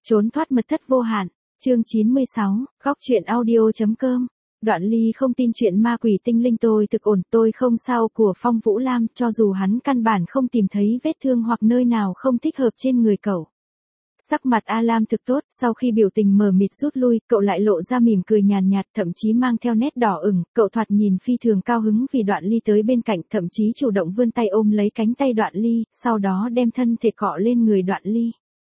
Trốn thoát mật thất vô hạn, chương 96, góc truyện audio.com. Đoạn Ly không tin chuyện ma quỷ tinh linh tôi thực ổn, tôi không sao của Phong Vũ Lam, cho dù hắn căn bản không tìm thấy vết thương hoặc nơi nào không thích hợp trên người cậu. Sắc mặt A Lam thực tốt, sau khi biểu tình mờ mịt rút lui, cậu lại lộ ra mỉm cười nhàn nhạt, thậm chí mang theo nét đỏ ửng, cậu thoạt nhìn phi thường cao hứng vì Đoạn Ly tới bên cạnh, thậm chí chủ động vươn tay ôm lấy cánh tay Đoạn Ly, sau đó đem thân thể cọ lên người Đoạn Ly.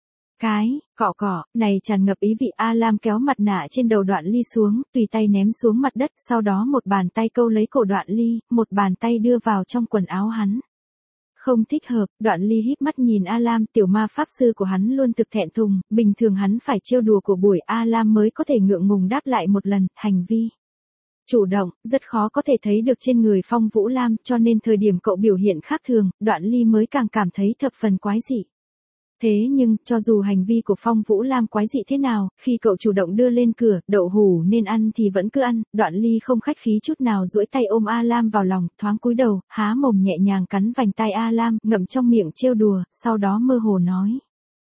Cọ, này tràn ngập ý vị. A Lam kéo mặt nạ trên đầu Đoạn Ly xuống, tùy tay ném xuống mặt đất, sau đó một bàn tay câu lấy cổ Đoạn Ly, một bàn tay đưa vào trong quần áo hắn. Không thích hợp, Đoạn Ly híp mắt nhìn A Lam, tiểu ma pháp sư của hắn luôn thực thẹn thùng, bình thường hắn phải trêu đùa của buổi A Lam mới có thể ngượng ngùng đáp lại một lần, hành vi chủ động, rất khó có thể thấy được trên người Phong Vũ Lam, cho nên thời điểm cậu biểu hiện khác thường, Đoạn Ly mới càng cảm thấy thập phần quái dị. Thế nhưng, cho dù hành vi của Phong Vũ Lam quái dị thế nào, khi cậu chủ động đưa lên cửa, đậu hủ nên ăn thì vẫn cứ ăn, Đoạn Ly không khách khí chút nào duỗi tay ôm A Lam vào lòng, thoáng cúi đầu, há mồm nhẹ nhàng cắn vành tai A Lam, ngậm trong miệng trêu đùa, sau đó mơ hồ nói.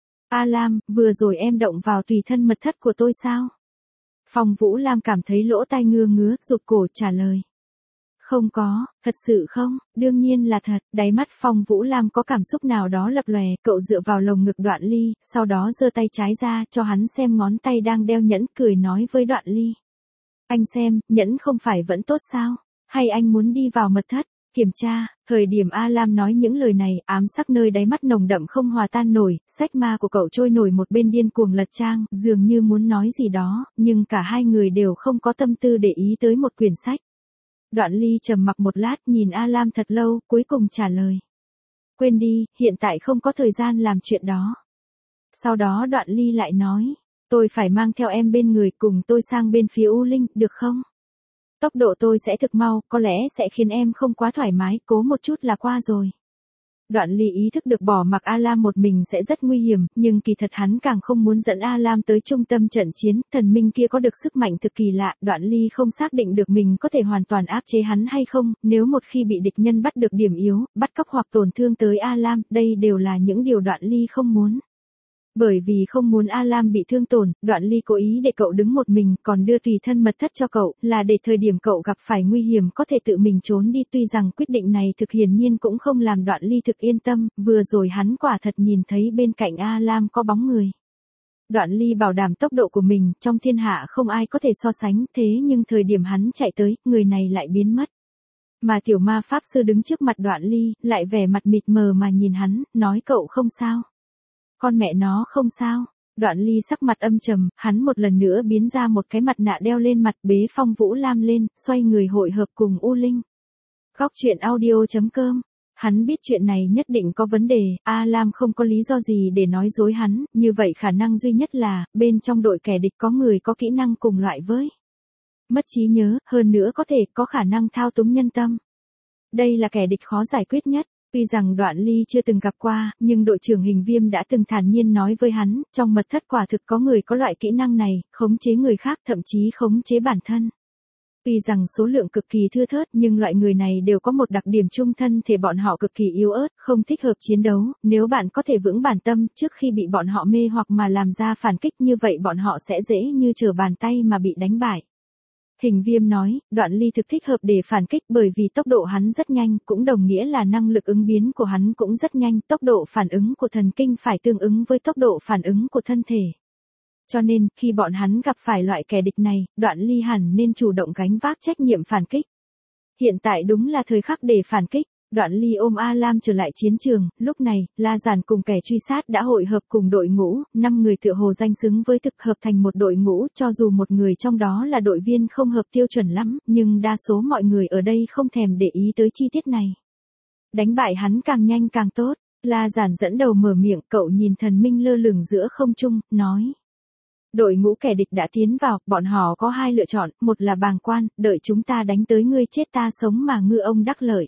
A Lam, vừa rồi em động vào tùy thân mật thất của tôi sao? Phong Vũ Lam cảm thấy lỗ tai ngứa, rụt cổ trả lời. Không có, thật sự không, đương nhiên là thật. Đáy mắt Phong Vũ Lam có cảm xúc nào đó lập lòe, cậu dựa vào lồng ngực Đoạn Ly, sau đó giơ tay trái ra, cho hắn xem ngón tay đang đeo nhẫn, cười nói với Đoạn Ly. Anh xem, nhẫn không phải vẫn tốt sao? Hay anh muốn đi vào mật thất, kiểm tra? Thời điểm A Lam nói những lời này, ám sắc nơi đáy mắt nồng đậm không hòa tan nổi, sách ma của cậu trôi nổi một bên điên cuồng lật trang, dường như muốn nói gì đó, nhưng cả hai người đều không có tâm tư để ý tới một quyển sách. Đoạn Ly trầm mặc một lát, nhìn A Lam thật lâu, cuối cùng trả lời. Quên đi, hiện tại không có thời gian làm chuyện đó. Sau đó Đoạn Ly lại nói, tôi phải mang theo em bên người, cùng tôi sang bên phía U Linh, được không? Tốc độ tôi sẽ thực mau, có lẽ sẽ khiến em không quá thoải mái, cố một chút là qua rồi. Đoạn Ly ý thức được bỏ mặc A Lam một mình sẽ rất nguy hiểm, nhưng kỳ thật hắn càng không muốn dẫn A Lam tới trung tâm trận chiến, thần minh kia có được sức mạnh thực kỳ lạ, Đoạn Ly không xác định được mình có thể hoàn toàn áp chế hắn hay không, nếu một khi bị địch nhân bắt được điểm yếu, bắt cóc hoặc tổn thương tới A Lam, đây đều là những điều Đoạn Ly không muốn. Bởi vì không muốn A Lam bị thương tổn, Đoạn Ly cố ý để cậu đứng một mình, còn đưa tùy thân mật thất cho cậu, là để thời điểm cậu gặp phải nguy hiểm có thể tự mình trốn đi. Tuy rằng quyết định này thực hiển nhiên cũng không làm Đoạn Ly thực yên tâm, vừa rồi hắn quả thật nhìn thấy bên cạnh A Lam có bóng người. Đoạn Ly bảo đảm tốc độ của mình, trong thiên hạ không ai có thể so sánh, thế nhưng thời điểm hắn chạy tới, người này lại biến mất. Mà tiểu ma pháp sư đứng trước mặt Đoạn Ly, lại vẻ mặt mịt mờ mà nhìn hắn, nói cậu không sao. Con mẹ nó không sao. Đoạn Ly sắc mặt âm trầm, hắn một lần nữa biến ra một cái mặt nạ đeo lên mặt, bế Phong Vũ Lam lên, xoay người hội hợp cùng U Linh. Góc truyện audio.com. Hắn biết chuyện này nhất định có vấn đề, A Lam không có lý do gì để nói dối hắn, như vậy khả năng duy nhất là, bên trong đội kẻ địch có người có kỹ năng cùng loại với mất trí nhớ, hơn nữa có thể có khả năng thao túng nhân tâm. Đây là kẻ địch khó giải quyết nhất. Tuy rằng Đoạn Ly chưa từng gặp qua, nhưng đội trưởng Hình Viêm đã từng thản nhiên nói với hắn, trong mật thất quả thực có người có loại kỹ năng này, khống chế người khác, thậm chí khống chế bản thân. Tuy rằng số lượng cực kỳ thưa thớt, nhưng loại người này đều có một đặc điểm chung, thân thể bọn họ cực kỳ yếu ớt, không thích hợp chiến đấu, nếu bạn có thể vững bản tâm, trước khi bị bọn họ mê hoặc mà làm ra phản kích, như vậy bọn họ sẽ dễ như trở bàn tay mà bị đánh bại. Hình Viêm nói, Đoạn Ly thực thích hợp để phản kích, bởi vì tốc độ hắn rất nhanh, cũng đồng nghĩa là năng lực ứng biến của hắn cũng rất nhanh, tốc độ phản ứng của thần kinh phải tương ứng với tốc độ phản ứng của thân thể. Cho nên, khi bọn hắn gặp phải loại kẻ địch này, Đoạn Ly hẳn nên chủ động gánh vác trách nhiệm phản kích. Hiện tại đúng là thời khắc để phản kích. Đoạn Ly ôm A Lam trở lại chiến trường, lúc này, La Giản cùng kẻ truy sát đã hội hợp cùng đội ngũ, 5 người tựa hồ danh xứng với thực, hợp thành một đội ngũ, cho dù một người trong đó là đội viên không hợp tiêu chuẩn lắm, nhưng đa số mọi người ở đây không thèm để ý tới chi tiết này. Đánh bại hắn càng nhanh càng tốt. La Giản dẫn đầu mở miệng, cậu nhìn thần minh lơ lửng giữa không trung, nói. Đội ngũ kẻ địch đã tiến vào, bọn họ có hai lựa chọn, một là bàng quan, đợi chúng ta đánh tới ngươi chết ta sống mà ngư ông đắc lợi.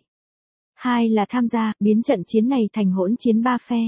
Hai là tham gia, biến trận chiến này thành hỗn chiến ba phe.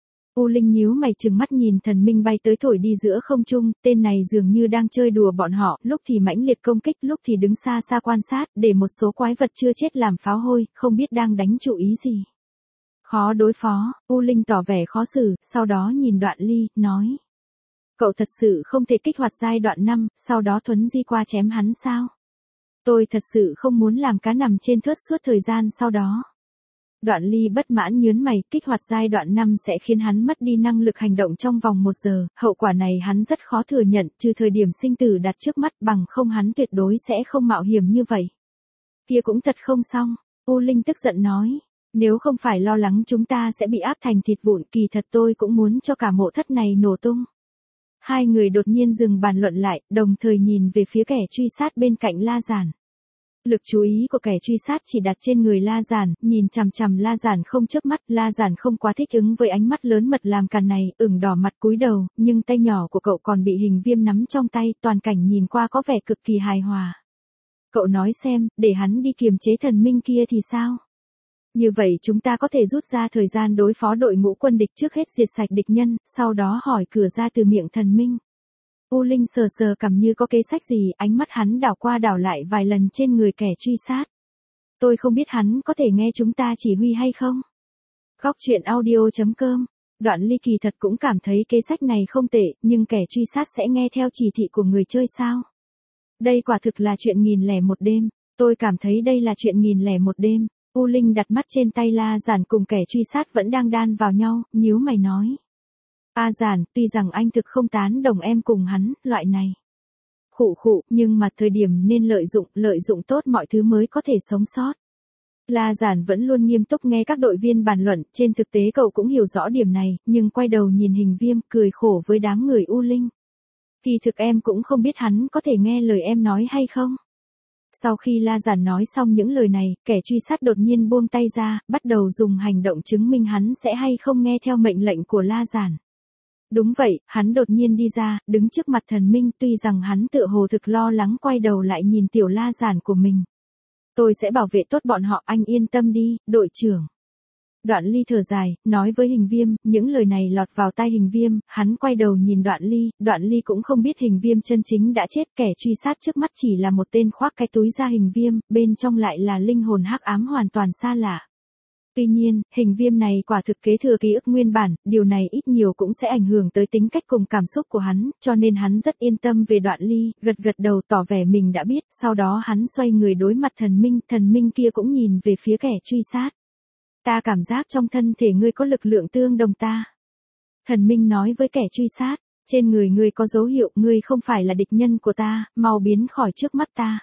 U Linh nhíu mày trừng mắt nhìn thần minh bay tới thổi đi giữa không trung, tên này dường như đang chơi đùa bọn họ, lúc thì mãnh liệt công kích, lúc thì đứng xa xa quan sát, để một số quái vật chưa chết làm pháo hôi, không biết đang đánh chủ ý gì. Khó đối phó, U Linh tỏ vẻ khó xử, sau đó nhìn Đoạn Ly, nói. Cậu thật sự không thể kích hoạt giai đoạn 5, sau đó thuấn di qua chém hắn sao? Tôi thật sự không muốn làm cá nằm trên thớt suốt thời gian sau đó. Đoạn Ly bất mãn nhớn mày, kích hoạt giai đoạn 5 sẽ khiến hắn mất đi năng lực hành động trong vòng 1 giờ, hậu quả này hắn rất khó thừa nhận, trừ thời điểm sinh tử đặt trước mắt, bằng không hắn tuyệt đối sẽ không mạo hiểm như vậy. Kia cũng thật không xong, U Linh tức giận nói, nếu không phải lo lắng chúng ta sẽ bị áp thành thịt vụn, kỳ thật tôi cũng muốn cho cả mộ thất này nổ tung. Hai người đột nhiên dừng bàn luận lại, đồng thời nhìn về phía kẻ truy sát bên cạnh La Giản. Lực chú ý của kẻ truy sát chỉ đặt trên người La Giản, nhìn chằm chằm La Giản không chớp mắt, La Giản không quá thích ứng với ánh mắt lớn mật làm càn này, ửng đỏ mặt cúi đầu, nhưng tay nhỏ của cậu còn bị hình viêm nắm trong tay, toàn cảnh nhìn qua có vẻ cực kỳ hài hòa. Cậu nói xem, để hắn đi kiềm chế thần minh kia thì sao? Như vậy chúng ta có thể rút ra thời gian đối phó đội ngũ quân địch trước hết diệt sạch địch nhân, sau đó hỏi cửa ra từ miệng thần minh. U Linh sờ sờ cằm như có kế sách gì, ánh mắt hắn đảo qua đảo lại vài lần trên người kẻ truy sát. Tôi không biết hắn có thể nghe chúng ta chỉ huy hay không. Góc truyện audio.com. Đoạn Ly kỳ thật cũng cảm thấy kế sách này không tệ, nhưng kẻ truy sát sẽ nghe theo chỉ thị của người chơi sao? Đây quả thực là chuyện 1001 đêm, tôi cảm thấy đây là chuyện 1001 đêm. U Linh đặt mắt trên tay La Giản cùng kẻ truy sát vẫn đang đan vào nhau, nhíu mày nói. A Giản, tuy rằng anh thực không tán đồng em cùng hắn, loại này. Khụ khụ, nhưng mà thời điểm nên lợi dụng tốt mọi thứ mới có thể sống sót. La Giản vẫn luôn nghiêm túc nghe các đội viên bàn luận, trên thực tế cậu cũng hiểu rõ điểm này, nhưng quay đầu nhìn hình viêm, cười khổ với đám người U Linh. Kỳ thực em cũng không biết hắn có thể nghe lời em nói hay không. Sau khi La Giản nói xong những lời này, kẻ truy sát đột nhiên buông tay ra, bắt đầu dùng hành động chứng minh hắn sẽ hay không nghe theo mệnh lệnh của La Giản. Đúng vậy, hắn đột nhiên đi ra, đứng trước mặt thần minh, tuy rằng hắn tựa hồ thực lo lắng, quay đầu lại nhìn tiểu La Giản của mình. Tôi sẽ bảo vệ tốt bọn họ, anh yên tâm đi, đội trưởng. Đoạn Ly thở dài, nói với hình viêm, những lời này lọt vào tai hình viêm, hắn quay đầu nhìn Đoạn Ly cũng không biết hình viêm chân chính đã chết, kẻ truy sát trước mắt chỉ là một tên khoác cái túi da hình viêm, bên trong lại là linh hồn hắc ám hoàn toàn xa lạ. Tuy nhiên, hình viêm này quả thực kế thừa ký ức nguyên bản, điều này ít nhiều cũng sẽ ảnh hưởng tới tính cách cùng cảm xúc của hắn, cho nên hắn rất yên tâm về Đoạn Ly, gật đầu tỏ vẻ mình đã biết, sau đó hắn xoay người đối mặt thần minh kia cũng nhìn về phía kẻ truy sát. Ta cảm giác trong thân thể ngươi có lực lượng tương đồng ta. Thần minh nói với kẻ truy sát, trên người ngươi có dấu hiệu, ngươi không phải là địch nhân của ta, mau biến khỏi trước mắt ta.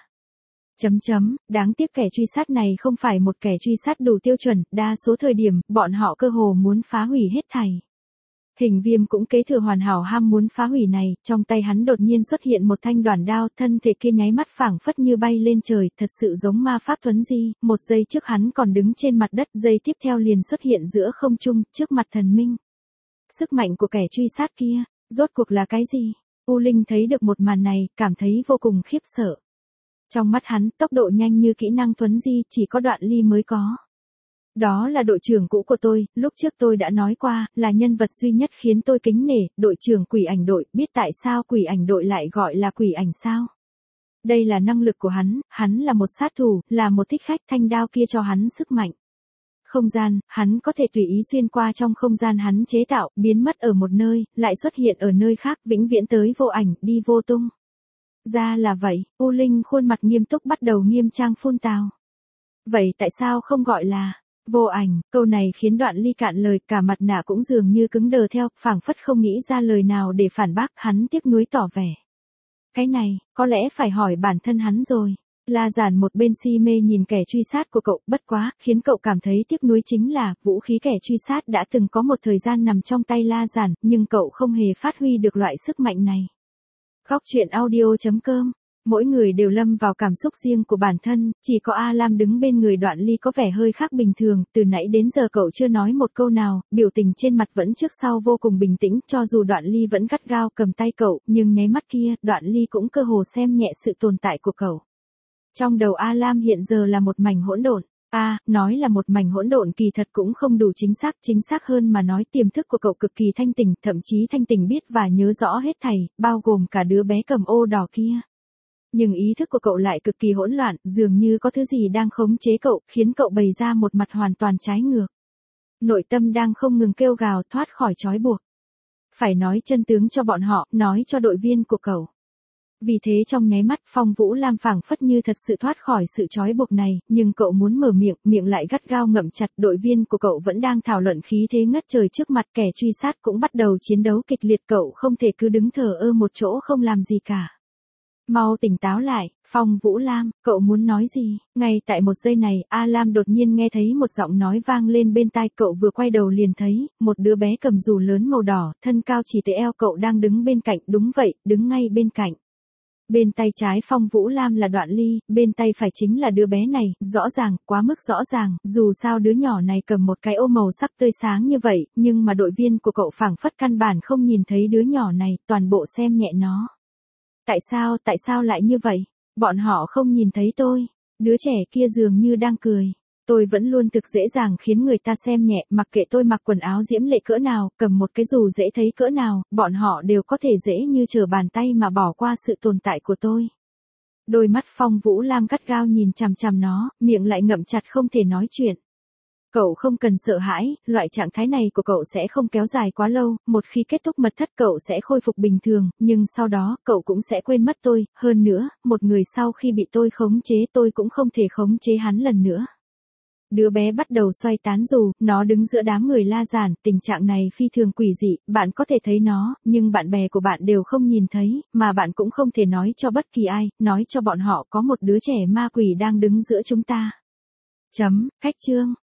Đáng tiếc kẻ truy sát này không phải một kẻ truy sát đủ tiêu chuẩn, đa số thời điểm, bọn họ cơ hồ muốn phá hủy hết thảy. Hình viêm cũng kế thừa hoàn hảo ham muốn phá hủy này, trong tay hắn đột nhiên xuất hiện một thanh đoản đao, thân thể kia nháy mắt phảng phất như bay lên trời, thật sự giống ma pháp thuấn di, một giây trước hắn còn đứng trên mặt đất, giây tiếp theo liền xuất hiện giữa không trung, trước mặt thần minh. Sức mạnh của kẻ truy sát kia, rốt cuộc là cái gì? U Linh thấy được một màn này, cảm thấy vô cùng khiếp sợ. Trong mắt hắn, tốc độ nhanh như kỹ năng thuấn di chỉ có Đoạn Ly mới có. Đó là đội trưởng cũ của tôi, lúc trước tôi đã nói qua, là nhân vật duy nhất khiến tôi kính nể, đội trưởng quỷ ảnh đội, biết tại sao quỷ ảnh đội lại gọi là quỷ ảnh sao? Đây là năng lực của hắn là một sát thủ, là một thích khách, thanh đao kia cho hắn sức mạnh. Không gian, hắn có thể tùy ý xuyên qua trong không gian hắn chế tạo, biến mất ở một nơi, lại xuất hiện ở nơi khác, vĩnh viễn tới vô ảnh, đi vô tung. Ra là vậy, U Linh khuôn mặt nghiêm túc bắt đầu nghiêm trang phun tào. Vậy tại sao không gọi là vô ảnh? Câu này khiến Đoạn Ly cạn lời, cả mặt nạ cũng dường như cứng đờ theo, phảng phất không nghĩ ra lời nào để phản bác, hắn tiếc nuối tỏ vẻ. Cái này, có lẽ phải hỏi bản thân hắn rồi. La Giản một bên si mê nhìn kẻ truy sát của cậu, bất quá, khiến cậu cảm thấy tiếc nuối chính là, vũ khí kẻ truy sát đã từng có một thời gian nằm trong tay La Giản, nhưng cậu không hề phát huy được loại sức mạnh này. Góc truyện audio.com. Mỗi người đều lâm vào cảm xúc riêng của bản thân, chỉ có A Lam đứng bên người Đoạn Ly có vẻ hơi khác bình thường, từ nãy đến giờ cậu chưa nói một câu nào, biểu tình trên mặt vẫn trước sau vô cùng bình tĩnh, cho dù Đoạn Ly vẫn gắt gao cầm tay cậu, nhưng nháy mắt kia, Đoạn Ly cũng cơ hồ xem nhẹ sự tồn tại của cậu. Trong đầu A Lam hiện giờ là một mảnh hỗn độn. Nói là một mảnh hỗn độn kỳ thật cũng không đủ chính xác hơn mà nói tiềm thức của cậu cực kỳ thanh tỉnh, thậm chí thanh tỉnh biết và nhớ rõ hết thảy, bao gồm cả đứa bé cầm ô đỏ kia. Nhưng ý thức của cậu lại cực kỳ hỗn loạn, dường như có thứ gì đang khống chế cậu, khiến cậu bày ra một mặt hoàn toàn trái ngược. Nội tâm đang không ngừng kêu gào thoát khỏi trói buộc. Phải nói chân tướng cho bọn họ, nói cho đội viên của cậu. Vì thế trong nháy mắt Phong Vũ Lam phảng phất như thật sự thoát khỏi sự trói buộc này, nhưng cậu muốn mở miệng, miệng lại gắt gao ngậm chặt. Đội viên của cậu vẫn đang thảo luận khí thế ngất trời trước mặt, kẻ truy sát cũng bắt đầu chiến đấu kịch liệt, cậu không thể cứ đứng thờ ơ một chỗ không làm gì cả. Mau tỉnh táo lại, Phong Vũ Lam, cậu muốn nói gì? Ngay tại một giây này, A Lam đột nhiên nghe thấy một giọng nói vang lên bên tai, cậu vừa quay đầu liền thấy, một đứa bé cầm dù lớn màu đỏ, thân cao chỉ tới eo cậu đang đứng bên cạnh, đúng vậy, đứng ngay bên cạnh. Bên tay trái Phong Vũ Lam là Đoạn Ly, bên tay phải chính là đứa bé này, rõ ràng, quá mức rõ ràng, dù sao đứa nhỏ này cầm một cái ô màu sắc tươi sáng như vậy, nhưng mà đội viên của cậu phảng phất căn bản không nhìn thấy đứa nhỏ này, toàn bộ xem nhẹ nó. Tại sao lại như vậy? Bọn họ không nhìn thấy tôi. Đứa trẻ kia dường như đang cười. Tôi vẫn luôn thực dễ dàng khiến người ta xem nhẹ, mặc kệ tôi mặc quần áo diễm lệ cỡ nào, cầm một cái dù dễ thấy cỡ nào, bọn họ đều có thể dễ như trở bàn tay mà bỏ qua sự tồn tại của tôi. Đôi mắt Phong Vũ Lam gắt gao nhìn chằm chằm nó, miệng lại ngậm chặt không thể nói chuyện. Cậu không cần sợ hãi, loại trạng thái này của cậu sẽ không kéo dài quá lâu, một khi kết thúc mật thất cậu sẽ khôi phục bình thường, nhưng sau đó, cậu cũng sẽ quên mất tôi, hơn nữa, một người sau khi bị tôi khống chế tôi cũng không thể khống chế hắn lần nữa. Đứa bé bắt đầu xoay tán dù, nó đứng giữa đám người la giản, tình trạng này phi thường quỷ dị, bạn có thể thấy nó, nhưng bạn bè của bạn đều không nhìn thấy, mà bạn cũng không thể nói cho bất kỳ ai, nói cho bọn họ có một đứa trẻ ma quỷ đang đứng giữa chúng ta. Cách chương